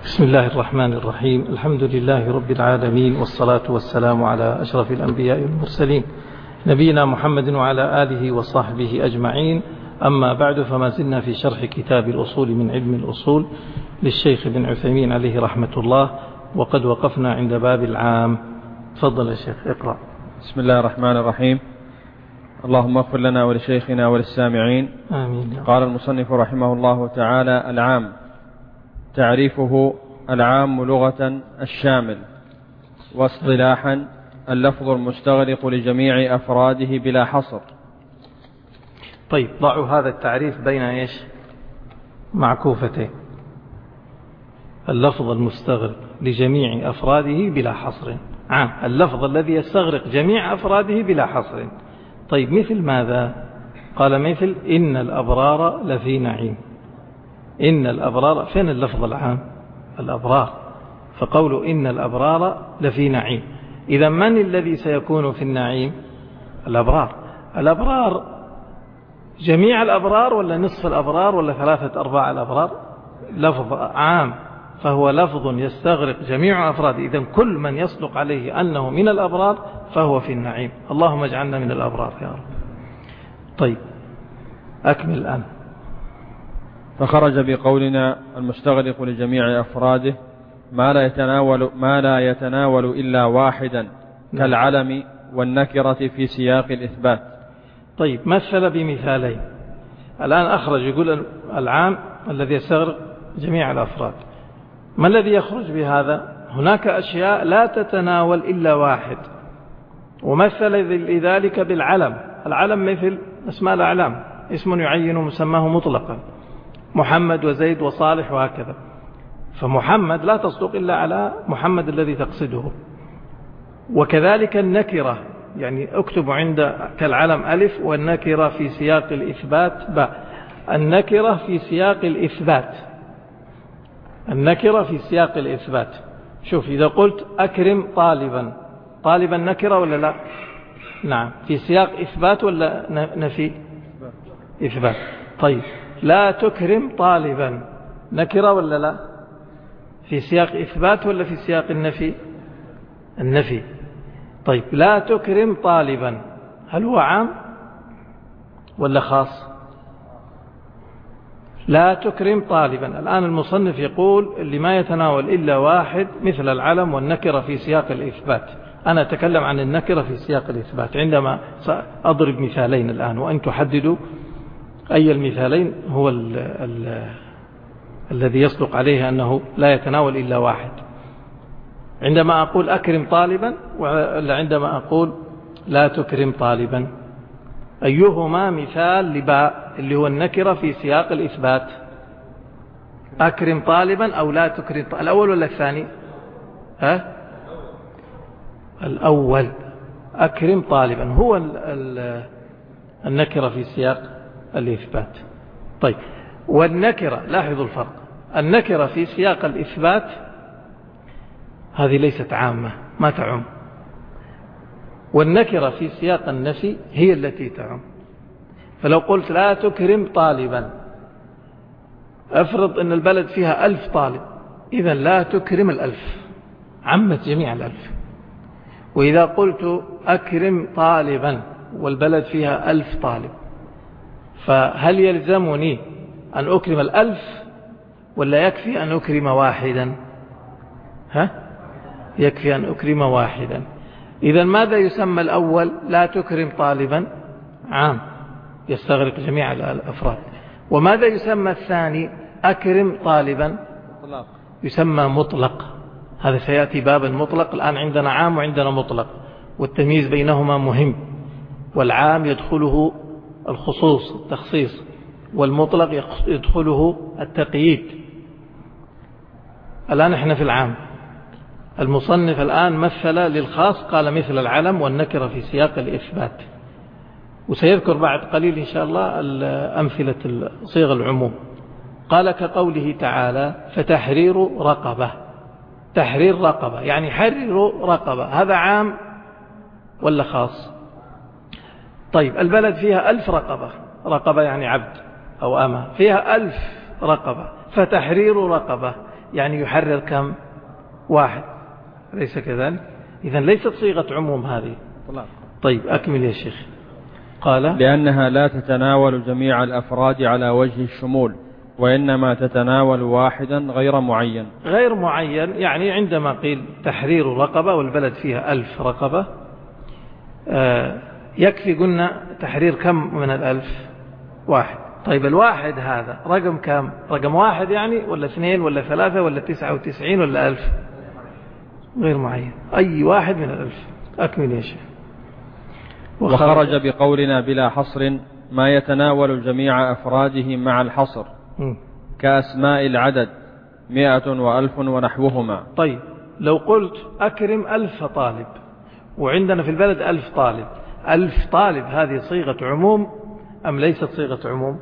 بسم الله الرحمن الرحيم. الحمد لله رب العالمين، والصلاة والسلام على أشرف الأنبياء والمرسلين نبينا محمد وعلى آله وصحبه أجمعين. أما بعد، فما زلنا في شرح كتاب الأصول من علم الأصول للشيخ ابن عثيمين عليه رحمة الله، وقد وقفنا عند باب العام. تفضل يا شيخ، اقرأ. بسم الله الرحمن الرحيم. اللهم اغفر لنا ولشيخنا وللسامعين. آمين. قال المصنف رحمه الله تعالى: العام. تعريفه: العام لغة الشامل، واصطلاحا اللفظ المستغرق لجميع أفراده بلا حصر. طيب، ضعوا هذا التعريف بين إيش؟ معكوفتين. اللفظ المستغرق لجميع أفراده بلا حصر. عام، اللفظ الذي يستغرق جميع أفراده بلا حصر. طيب، مثل ماذا؟ قال مثل إن الأبرار لفي نعيم. إن الأبرار، فين اللفظ العام؟ الأبرار. فقول إن الأبرار لفي نعيم، إذا من الذي سيكون في النعيم؟ الأبرار. الأبرار جميع الأبرار ولا نصف الأبرار ولا 3/4 الأبرار؟ لفظ عام، فهو لفظ يستغرق جميع أفراده. إذا كل من يصدق عليه أنه من الأبرار فهو في النعيم. اللهم اجعلنا من الأبرار يا رب. طيب، أكمل الآن. فخرج بقولنا المستغرق لجميع أفراده ما لا يتناول إلا واحدا، كالعلم والنكرة في سياق الإثبات. طيب، مثل بمثالين. الآن أخرج، يقول العام الذي يستغرق جميع الأفراد. ما الذي يخرج بهذا؟ هناك أشياء لا تتناول إلا واحد، ومثل لذلك بالعلم. العلم مثل أسماء الأعلام، اسم يعين مسماه مطلقا، محمد وزيد وصالح وهكذا. فمحمد لا تصدق إلا على محمد الذي تقصده. وكذلك النكرة، يعني اكتب عند كالعلم ألف، والنكرة في سياق الإثبات باء. النكرة في سياق الإثبات، النكرة في سياق الإثبات. شوف، إذا قلت أكرم طالبا، طالبا نكرة ولا لا؟ نعم. في سياق إثبات ولا نفي؟ إثبات. طيب، لا تكرم طالبا نكرة ولا لا؟ في سياق إثبات ولا في سياق النفي؟ النفي. طيب، لا تكرم طالبا، هل هو عام ولا خاص؟ لا تكرم طالبا. الآن المصنف يقول اللي ما يتناول إلا واحد، مثل العلم والنكرة في سياق الإثبات. أنا أتكلم عن النكرة في سياق الإثبات عندما سأضرب مثالين الآن، وأن تحددوا أي المثالين هو الذي يصدق عليه أنه لا يتناول إلا واحد. عندما أقول أكرم طالبا، ولا عندما أقول لا تكرم طالبا؟ أيهما مثال لباء اللي هو النكرة في سياق الإثبات؟ أكرم طالبا أو لا تكرم طالبا؟ الأول ولا الثاني؟ الأول. أكرم طالبا هو النكرة في سياق الإثبات. طيب، والنكرة، لاحظوا الفرق. النكرة في سياق الإثبات هذه ليست عامة، ما تعم. والنكرة في سياق النفي هي التي تعم. فلو قلت لا تكرم طالبا، أفرض أن البلد فيها 1000 طالب، إذا لا تكرم 1000، عمت جميع 1000. وإذا قلت أكرم طالبا والبلد فيها 1000 طالب، فهل يلزمني أن أكرم 1000 ولا يكفي أن أكرم واحدا؟ يكفي أن أكرم واحدا. إذا ماذا يسمى الأول؟ لا تكرم طالبا، عام يستغرق جميع الأفراد. وماذا يسمى الثاني؟ أكرم طالبا، يسمى مطلق. هذا سيأتي باب المطلق. الآن عندنا عام وعندنا مطلق، والتمييز بينهما مهم. والعام يدخله الخصوص التخصيص، والمطلق يدخله التقييد. الآن احنا في العام. المصنف الآن مثل للخاص، قال مثل العلم والنكرة في سياق الإثبات. وسيذكر بعد قليل إن شاء الله أمثلة صيغ العموم. قال كقوله تعالى: فتحرير رقبة. تحرير رقبة يعني حرروا رقبة، هذا عام ولا خاص؟ طيب، البلد فيها 1000 رقبة، رقبة يعني عبد أو أمة، فيها 1000 رقبة، فتحرير رقبة يعني يحرر كم؟ واحد، ليس كذلك؟ إذن ليست صيغة عموم هذه. طيب أكمل يا شيخ. قال لأنها لا تتناول جميع الأفراد على وجه الشمول، وإنما تتناول واحدا غير معين. غير معين يعني عندما قيل تحرير رقبة والبلد فيها 1000 رقبة، يكفي قلنا تحرير كم من 1000؟ واحد. طيب الواحد هذا رقم كم؟ رقم واحد يعني، ولا 2 ولا 3 ولا 99 ولا 1000؟ غير معين، أي واحد من 1000. أكمل يا شيخ. وخرج بقولنا بلا حصر ما يتناول جميع أفراده مع الحصر، كأسماء العدد 100 و1000 ونحوهما. طيب لو قلت أكرم 1000 طالب، وعندنا في البلد 1000 طالب، 1000 طالب هذه صيغة عموم أم ليست صيغة عموم؟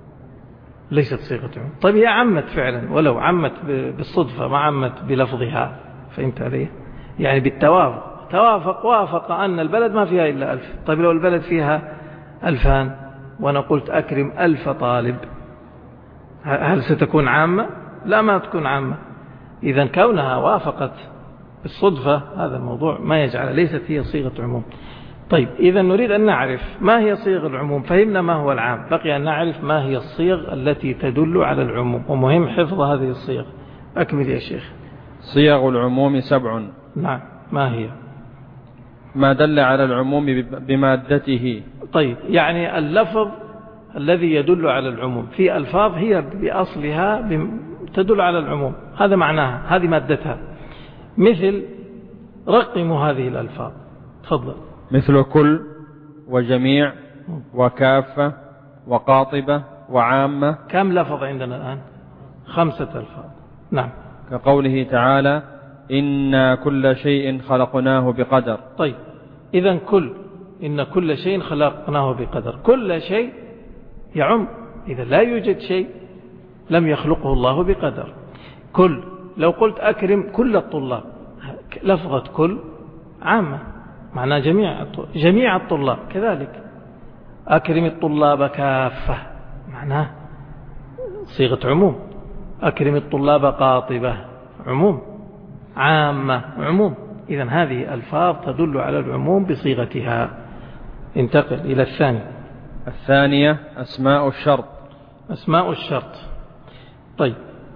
ليست صيغة عموم. طيب هي عمت فعلا، ولو عمت بالصدفة ما عمت بلفظها، فهمت علي؟ يعني بالتوافق، وافق أن البلد ما فيها إلا 1000. طيب لو البلد فيها 2000 وأنا قلت أكرم 1000 طالب، هل ستكون عامة؟ لا، ما تكون عامة. إذا كونها وافقت بالصدفة هذا الموضوع ما يجعل، ليست هي صيغة عموم. طيب إذا نريد أن نعرف ما هي صيغ العموم، فهمنا ما هو العام، بقي أن نعرف ما هي الصيغ التي تدل على العموم، ومهم حفظ هذه الصيغ. أكمل يا شيخ. صيغ العموم 7. نعم، ما هي؟ ما دل على العموم بمادته. طيب يعني اللفظ الذي يدل على العموم، في ألفاظ هي بأصلها تدل على العموم، هذا معناها، هذه مادتها. مثل رقموا هذه الألفاظ، تفضل. مثل كل وجميع وكافة وقاطبة وعامة. كم لفظ عندنا الآن؟ 5 ألفاظ. نعم. كقوله تعالى إنا كل شيء خلقناه بقدر. طيب إذن إن كل شيء خلقناه بقدر، كل شيء يعم، إذا لا يوجد شيء لم يخلقه الله بقدر. كل، لو قلت أكرم كل الطلاب، لفظة كل عامة، معناه جميع الطلاب. كذلك أكرم الطلاب كافة، معناه صيغة عموم. أكرم الطلاب قاطبة، عموم. عامة، عموم. إذن هذه ألفاظ تدل على العموم بصيغتها. انتقل إلى الثانية أسماء الشرط. أسماء الشرط. طيب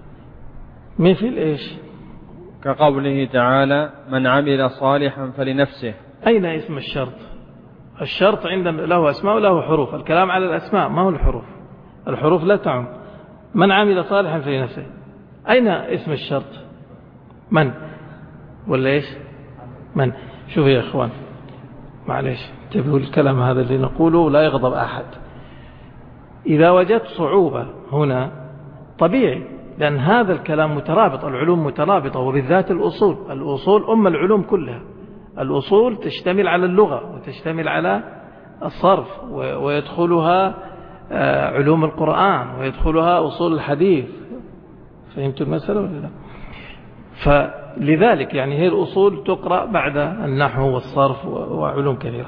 مثل إيش؟ كقوله تعالى من عمل صالحا فلنفسه. أين اسم الشرط؟ الشرط عندما له أسماء وله حروف، الكلام على الأسماء ما هو الحروف. الحروف لا تعم. من عمل صالحا فلنفسه، أين اسم الشرط؟ من ولا إيش؟ من. شوف يا إخوان، معليش تبقوا الكلام هذا اللي نقوله لا يغضب أحد. إذا وجدت صعوبة هنا طبيعي، لأن هذا الكلام مترابط، العلوم مترابطة، وبالذات الأصول أم العلوم كلها. الأصول تشتمل على اللغة وتشتمل على الصرف، ويدخلها علوم القرآن، ويدخلها أصول الحديث. فهمت المسألة ولا لا؟ فلذلك يعني هي الأصول تقرأ بعد النحو والصرف وعلوم كثيرة.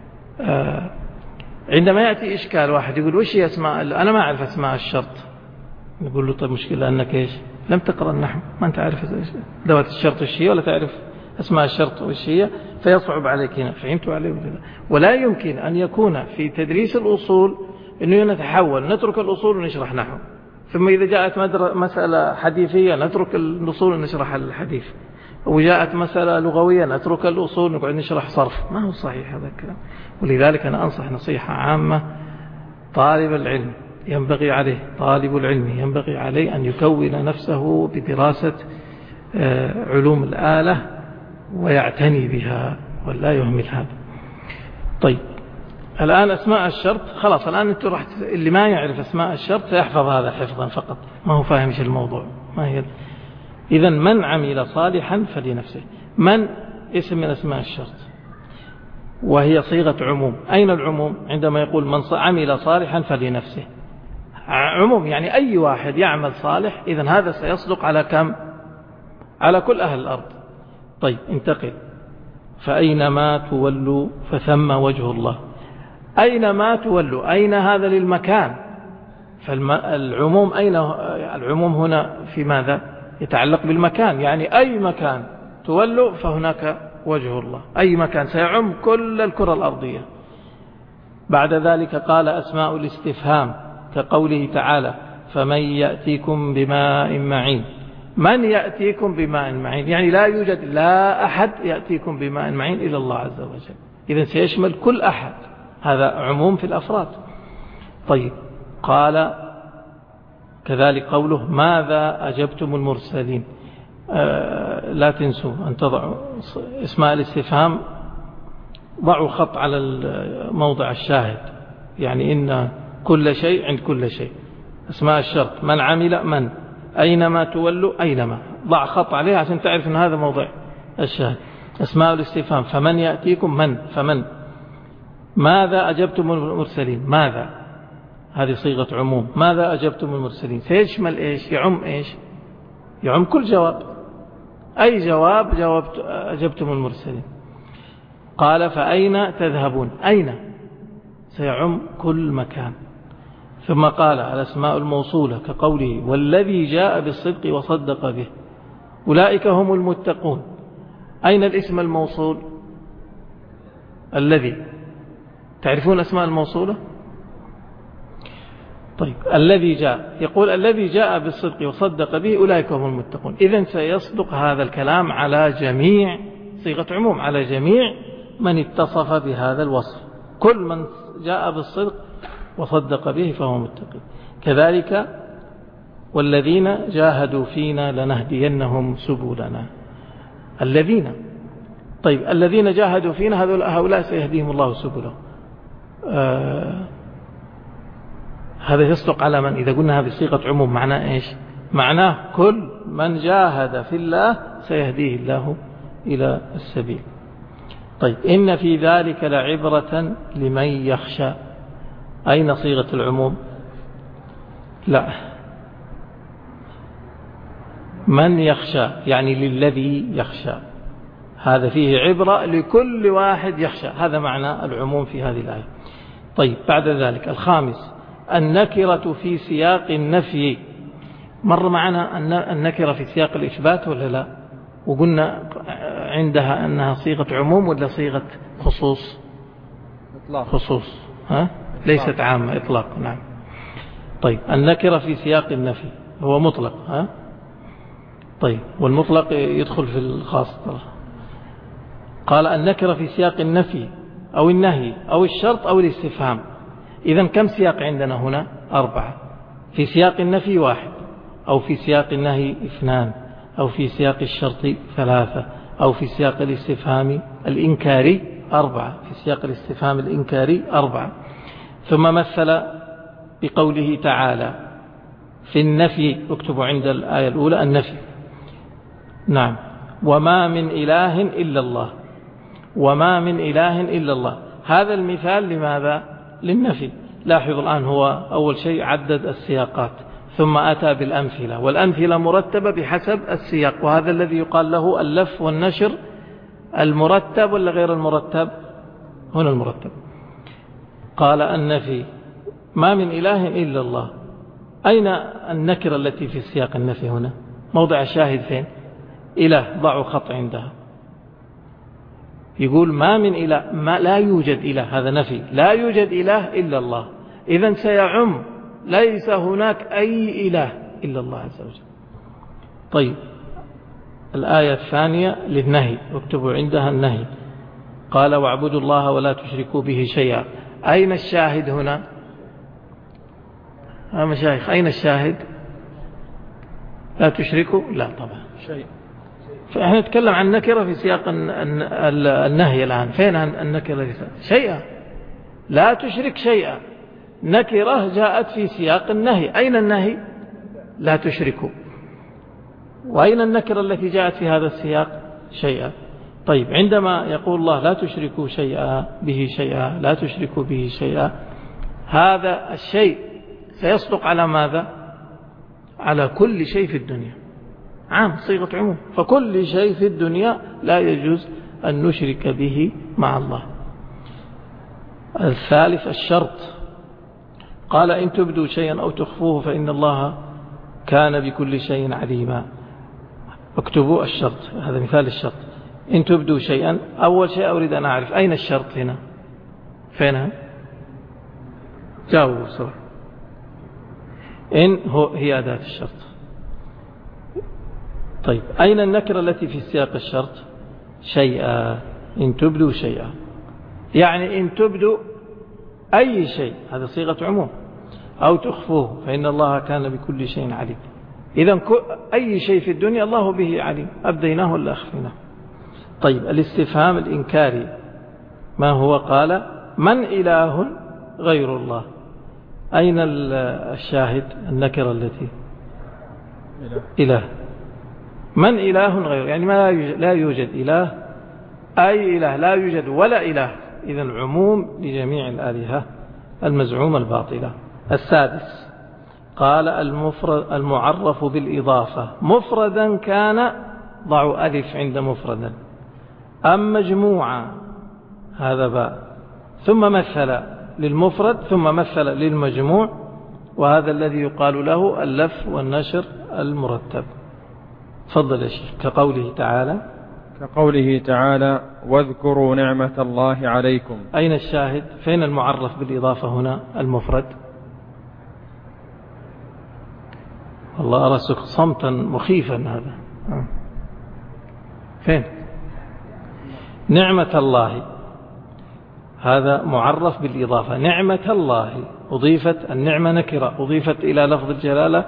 عندما يأتي إشكال، واحد يقول وش هي أسماء، أنا ما أعرف أسماء الشرط، نقول له طيب مشكلة أنك إيش لم تقرأ النحو، ما أنت عارف دوات الشرط وش هي، ولا تعرف أسماء الشرط وش هي، فيصعب عليك هنا. فهمتوا عليه ولا لا؟ ولا يمكن أن يكون في تدريس الأصول أنه نتحول نترك الأصول ونشرح نحو، ثم إذا جاءت مسألة حديثية نترك الأصول ونشرح الحديث، وجاءت مسألة لغوية نترك الأصول ونقعد نشرح صرف. ما هو صحيح هذا الكلام. ولذلك أنا أنصح نصيحة عامة، طالب العلم ينبغي عليه، طالب العلم ينبغي عليه أن يكون نفسه بدراسة علوم الآلة ويعتني بها ولا يهمل هذا. طيب الآن أسماء الشرط خلاص، الآن أنتم راح اللي ما يعرف أسماء الشرط سيحفظ هذا حفظا فقط، ما هو فاهم ايش الموضوع. ما هي إذن من عمل صالحا فلنفسه، من اسم من أسماء الشرط، وهي صيغة عموم. أين العموم؟ عندما يقول من عمل صالحا فلنفسه، عموم يعني أي واحد يعمل صالح، إذن هذا سيصدق على كم؟ على كل أهل الأرض. طيب انتقل. فأينما تولوا فثم وجه الله. أينما تولوا، أين هذا للمكان، فالعموم أين؟ العموم هنا في ماذا؟ يتعلق بالمكان، يعني أي مكان تولوا فهناك وجه الله، أي مكان سيعم كل الكرة الأرضية. بعد ذلك قال أسماء الاستفهام كقوله تعالى فمن يأتيكم بماء معين. من يأتيكم بماء معين يعني لا يوجد لا أحد يأتيكم بماء معين إلا الله عز وجل، إذن سيشمل كل أحد، هذا عموم في الأفراد. طيب قال كذلك قوله ماذا أجبتم المرسلين. لا تنسوا أن تضعوا اسماء الاستفهام، ضعوا خط على موضع الشاهد، يعني إن كل شيء عند كل شيء. اسماء الشرط من عمل من، أينما تولوا أينما، ضع خط عليها عشان تعرف أن هذا موضع الشاهد. اسماء الاستفهام فمن يأتيكم من، فمن. ماذا أجبتم المرسلين، ماذا هذه صيغة عموم، ماذا أجبتم المرسلين سيشمل إيش، يعم إيش، يعم كل جواب، أي جواب أجبتم المرسلين. قال فأين تذهبون، أين سيعم كل مكان. ثم قال الأسماء الموصولة كقوله والذي جاء بالصدق وصدق به أولئك هم المتقون. أين الاسم الموصول الذي، تعرفون أسماء الموصولة؟ طيب الذي جاء، يقول الذي جاء بالصدق وصدق به أولئك هم المتقون، إذن سيصدق هذا الكلام على جميع، صيغة عموم على جميع من اتصف بهذا الوصف، كل من جاء بالصدق وصدق به فهو متقي. كذلك والذين جاهدوا فينا لنهدينهم سبلنا. الذين، طيب الذين جاهدوا فينا هؤلاء سيهديهم الله سبله. هذا يصدق على من؟ إذا قلنا هذه صيغة عموم معناه إيش؟ معناه كل من جاهد في الله سيهديه الله إلى السبيل. طيب إن في ذلك لعبرة لمن يخشى. أين صيغة العموم؟ لا، من يخشى يعني للذي يخشى، هذا فيه عبرة لكل واحد يخشى، هذا معنى العموم في هذه الآية. طيب بعد ذلك الخامس النكرة في سياق النفي. مر معنا النكرة في سياق الإثبات ولا لا؟ وقلنا عندها أنها صيغة عموم ولا صيغة خصوص؟ إطلاق. خصوص، ها؟ ليست عامة، إطلاق. نعم. طيب النكرة في سياق النفي هو مطلق، ها؟ طيب والمطلق يدخل في الخاص. قال النكرة في سياق النفي أو النهي أو الشرط أو الاستفهام. إذن كم سياق عندنا هنا؟ 4. في سياق النفي 1، أو في سياق النهي 2، أو في سياق الشرط 3، أو في سياق الاستفهام الإنكاري 4، في سياق الاستفهام الإنكاري 4. ثم مثل بقوله تعالى في النفي، اكتبوا عند الآية الأولى النفي. نعم. وما من إله إلا الله، وما من إله إلا الله. هذا المثال لماذا؟ للنفي. لاحظوا الآن هو أول شيء عدد السياقات ثم أتى بالأمثلة، والأمثلة مرتبة بحسب السياق، وهذا الذي يقال له اللف والنشر المرتب ولا غير المرتب؟ هنا المرتب. قال النفي ما من إله إلا الله. أين النكرة التي في سياق النفي هنا؟ موضع الشاهد فين؟ إله، ضعوا خط عندها. يقول ما من إله، ما لا يوجد إله، هذا نفي، لا يوجد إله إلا الله. إذن سيعم، ليس هناك أي إله إلا الله عز وجل. طيب الآية الثانية للنهي، اكتبوا عندها النهي. قال واعبدوا الله ولا تشركوا به شيئا. أين الشاهد هنا؟ مشايخ أين الشاهد؟ لا تشركوا، لا طبعا شيء. فإحنا نتكلم عن نكرة في سياق النهي الآن. فين النكرة في سياق شيئا؟ لا تشرك شيئا، نكرة جاءت في سياق النهي. أين النهي؟ لا تشركوا. وأين النكرة التي جاءت في هذا السياق؟ شيئا. طيب عندما يقول الله لا تشركوا شيئا به شيئا، لا تشركوا به شيئا، هذا الشيء سيصدق على ماذا؟ على كل شيء في الدنيا، عام، صيغة عموم. فكل شيء في الدنيا لا يجوز أن نشرك به مع الله. الثالث الشرط. قال إن تبدوا شيئا أو تخفوه فإن الله كان بكل شيء عليما. اكتبوا الشرط، هذا مثال الشرط. إن تبدوا شيئا، أول شيء أريد أن أعرف أين الشرط هنا؟ فينها؟ جاوبوا بسرعة. إن هي أداة الشرط. طيب أين النكرة التي في سياق الشرط؟ شيئا. إن تبدوا شيئا، يعني إن تبدوا أي شيء، هذا صيغة عموم، أو تخفوه فإن الله كان بكل شيء عليم. إذن أي شيء في الدنيا الله به عليم، أبديناه ولا أخفيناه. طيب الاستفهام الإنكاري ما هو؟ قال من إله غير الله. أين الشاهد؟ النكرة التي إله. من إله غير، يعني ما لا يوجد إله، أي إله لا يوجد ولا إله. إذن عموم لجميع الآلهة المزعومة الباطلة. السادس قال المفرد المعرف بالإضافة مفردا كان، ضعوا ألف عند مفردا، أم مجموعة، هذا باء، ثم مثل للمفرد ثم مثل للمجموع، وهذا الذي يقال له اللف والنشر المرتب. تفضل يا شيخ. كقوله تعالى واذكروا نعمة الله عليكم. أين الشاهد؟ فين المعرف بالإضافة هنا؟ المفرد. والله أرى صمتا مخيفا هذا. فين؟ نعمة الله، هذا معرف بالإضافة. نعمة الله أضيفت، النعمة نكرة أضيفت إلى لفظ الجلالة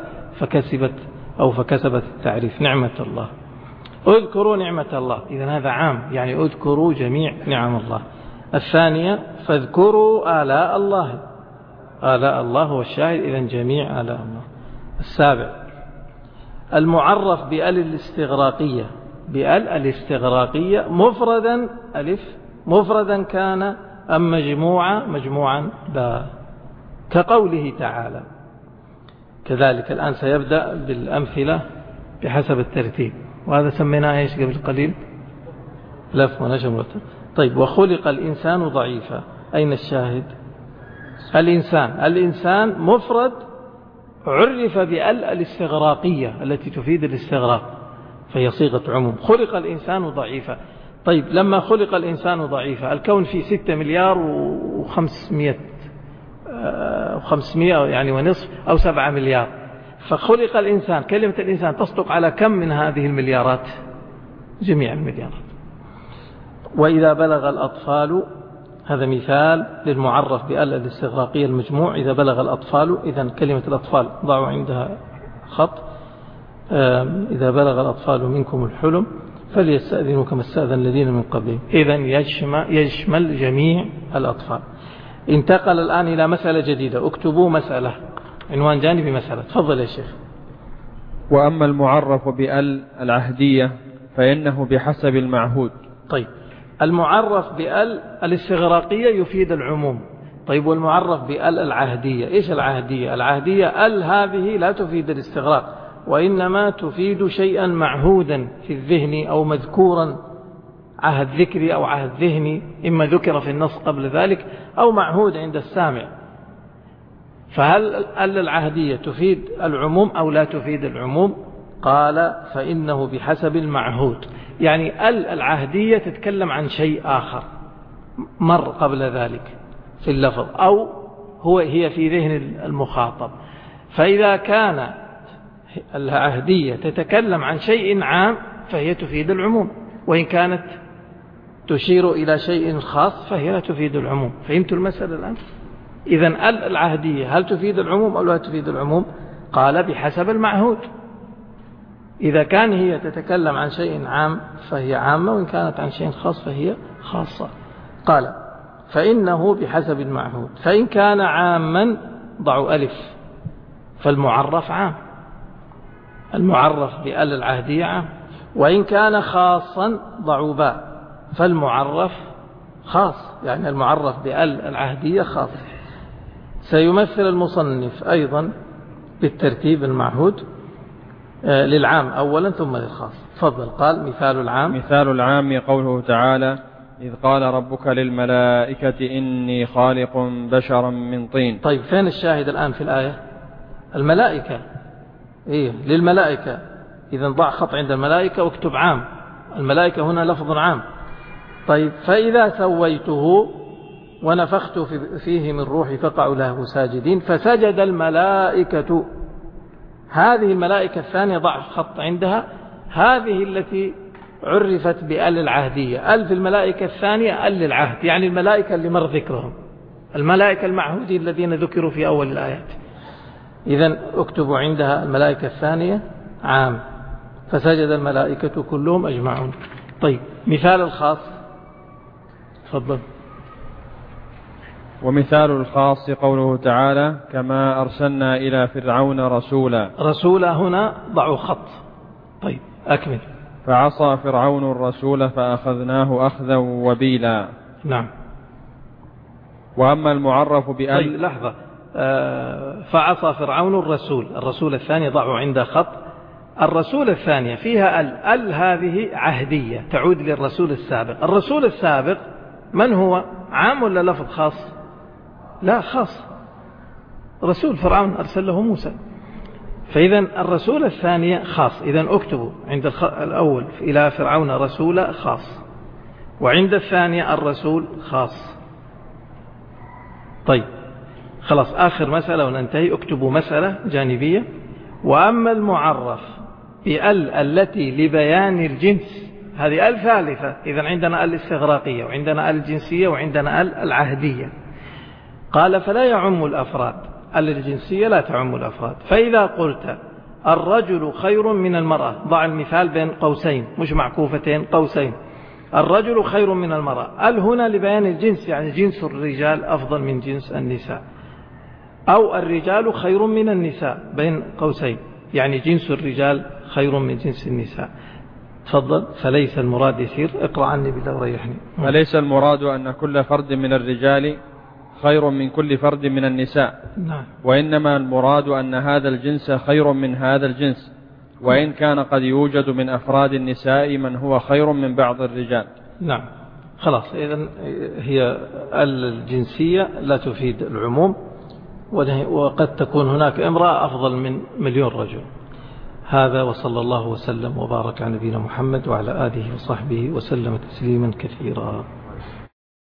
فكسبت التعريف نعمة الله. اذكروا نعمة الله، إذن هذا عام، يعني اذكروا جميع نعم الله. الثانية فاذكروا آلاء الله، آلاء الله هو الشاهد، إذن جميع آلاء الله. السابع المعرف بأل الاستغراقية، بأل الاستغراقية مفردا ألف، مفردا كان أم مجموعا لا، كقوله تعالى. كذلك الآن سيبدأ بالأمثلة بحسب الترتيب، وهذا سميناه ايش قبل قليل؟ لف ونشر مرتب. طيب وخلق الإنسان ضعيفا، أين الشاهد؟ الإنسان مفرد عرف بأل الاستغراقية التي تفيد الاستغراق، فهي صيغة عموم. خلق الإنسان ضعيفا. طيب لما خلق الإنسان ضعيفا، الكون فيه 6 مليار و500 يعني ونصف أو 7 مليار، فخلق الإنسان، كلمة الإنسان تصدق على كم من هذه المليارات؟ جميع المليارات. وإذا بلغ الأطفال، هذا مثال للمعرف بأل الاستغراقية المجموع. إذا بلغ الأطفال، إذن كلمة الأطفال ضعوا عندها خط. إذا بلغ الأطفال منكم الحلم فليستأذنوا كما استأذن الذين من قبلهم. إذن يشمل جميع الأطفال. انتقل الآن إلى مسألة جديدة، اكتبوا مسألة، عنوان جانبي مسألة. تفضل يا شيخ. وأما المعرف بأل العهدية فإنه بحسب المعهود. طيب المعرف بأل الاستغراقية يفيد العموم. طيب والمعرف بأل العهدية، إيش العهدية؟ العهدية أل هذه لا تفيد الاستغراق، وإنما تفيد شيئا معهودا في الذهن أو مذكورا، عهد ذكري أو عهد ذهني، إما ذكر في النص قبل ذلك أو معهود عند السامع. فهل أل العهدية تفيد العموم أو لا تفيد العموم؟ قال فإنه بحسب المعهود، يعني أل العهدية تتكلم عن شيء آخر مر قبل ذلك في اللفظ، أو هي في ذهن المخاطب. فإذا كان العهدية تتكلم عن شيء عام فهي تفيد العموم، وإن كانت تشير إلى شيء خاص فهي لا تفيد العموم. فهمتوا المسألة الآن؟ إذن العهدية هل تفيد العموم أو لا تفيد العموم؟ قال بحسب المعهود. إذا كان هي تتكلم عن شيء عام فهي عامة، وإن كانت عن شيء خاص فهي خاصة. قال فإنه بحسب المعهود. فإن كان عاما ضعوا ألف، فالمعرف عام، المعرف بأل العهدية عام. وإن كان خاصا ضعوا باء، فالمعرف خاص، يعني المعرف بأل العهدية خاص. سيمثل المصنف أيضا بالترتيب المعهود للعام أولا ثم للخاص. تفضل. قال مثال العام قوله تعالى إذ قال ربك للملائكة إني خالق بشرا من طين. طيب فين الشاهد الآن في الآية؟ الملائكة، إيه للملائكة إذا ضع خط عند الملائكة واكتب عام. الملائكة هنا لفظ عام. طيب فإذا سويته ونفخت فيه من روحي فقعوا له ساجدين فسجد الملائكة. هذه الملائكة الثانية ضع خط عندها، هذه التي عرفت بأل العهدية. أل في الملائكة الثانية أل العهد، يعني الملائكة اللي مر ذكرهم، الملائكة المعهودين الذين ذكروا في أول الآيات. إذن اكتبوا عندها الملائكة الثانية عام، فسجد الملائكة كلهم أجمعون. طيب مثال الخاص، تفضل. ومثال الخاص قوله تعالى كما أرسلنا إلى فرعون رسولا. رسولا هنا ضعوا خط. طيب أكمل. فعصى فرعون الرسول فأخذناه أخذا وبيلا. نعم. وأما المعرف بأل. طيب لحظة. فعصى فرعون الرسول الثاني ضعوا عنده خط. الرسول الثانية فيها ال هذه عهدية تعود للرسول السابق. الرسول السابق من هو؟ عام ولا لفظ خاص؟ لا خاص، رسول فرعون أرسله موسى. فإذا الرسول الثانية خاص. إذا اكتبوا عند الأول إلى فرعون رسول خاص، وعند الثانية الرسول خاص. طيب خلاص آخر مسألة وننتهي. اكتبوا مسألة جانبية. وأما المعرف بأل التي لبيان الجنس، هذه أل ثالثة. إذا عندنا أل الاستغراقية وعندنا أل الجنسية وعندنا أل العهدية. قال فلا يعم الأفراد، أل الجنسية لا تعم الأفراد. فإذا قلت الرجل خير من المرأة، ضع المثال بين قوسين مش معكوفتين، قوسين. الرجل خير من المرأة، أل هنا لبيان الجنس، يعني جنس الرجال أفضل من جنس النساء، أو الرجال خير من النساء بين قوسين، يعني جنس الرجال خير من جنس النساء. تفضل. فليس المراد يسير، اقرأ عني بالله وريحني. فليس المراد أن كل فرد من الرجال خير من كل فرد من النساء. نعم. وإنما المراد أن هذا الجنس خير من هذا الجنس، وإن كان قد يوجد من أفراد النساء من هو خير من بعض الرجال. نعم خلاص. إذن هي الجنسية لا تفيد العموم، وقد تكون هناك امرأة أفضل من مليون رجل. هذا وصلى الله وسلم وبارك على نبينا محمد وعلى آله وصحبه وسلم تسليما كثيرا.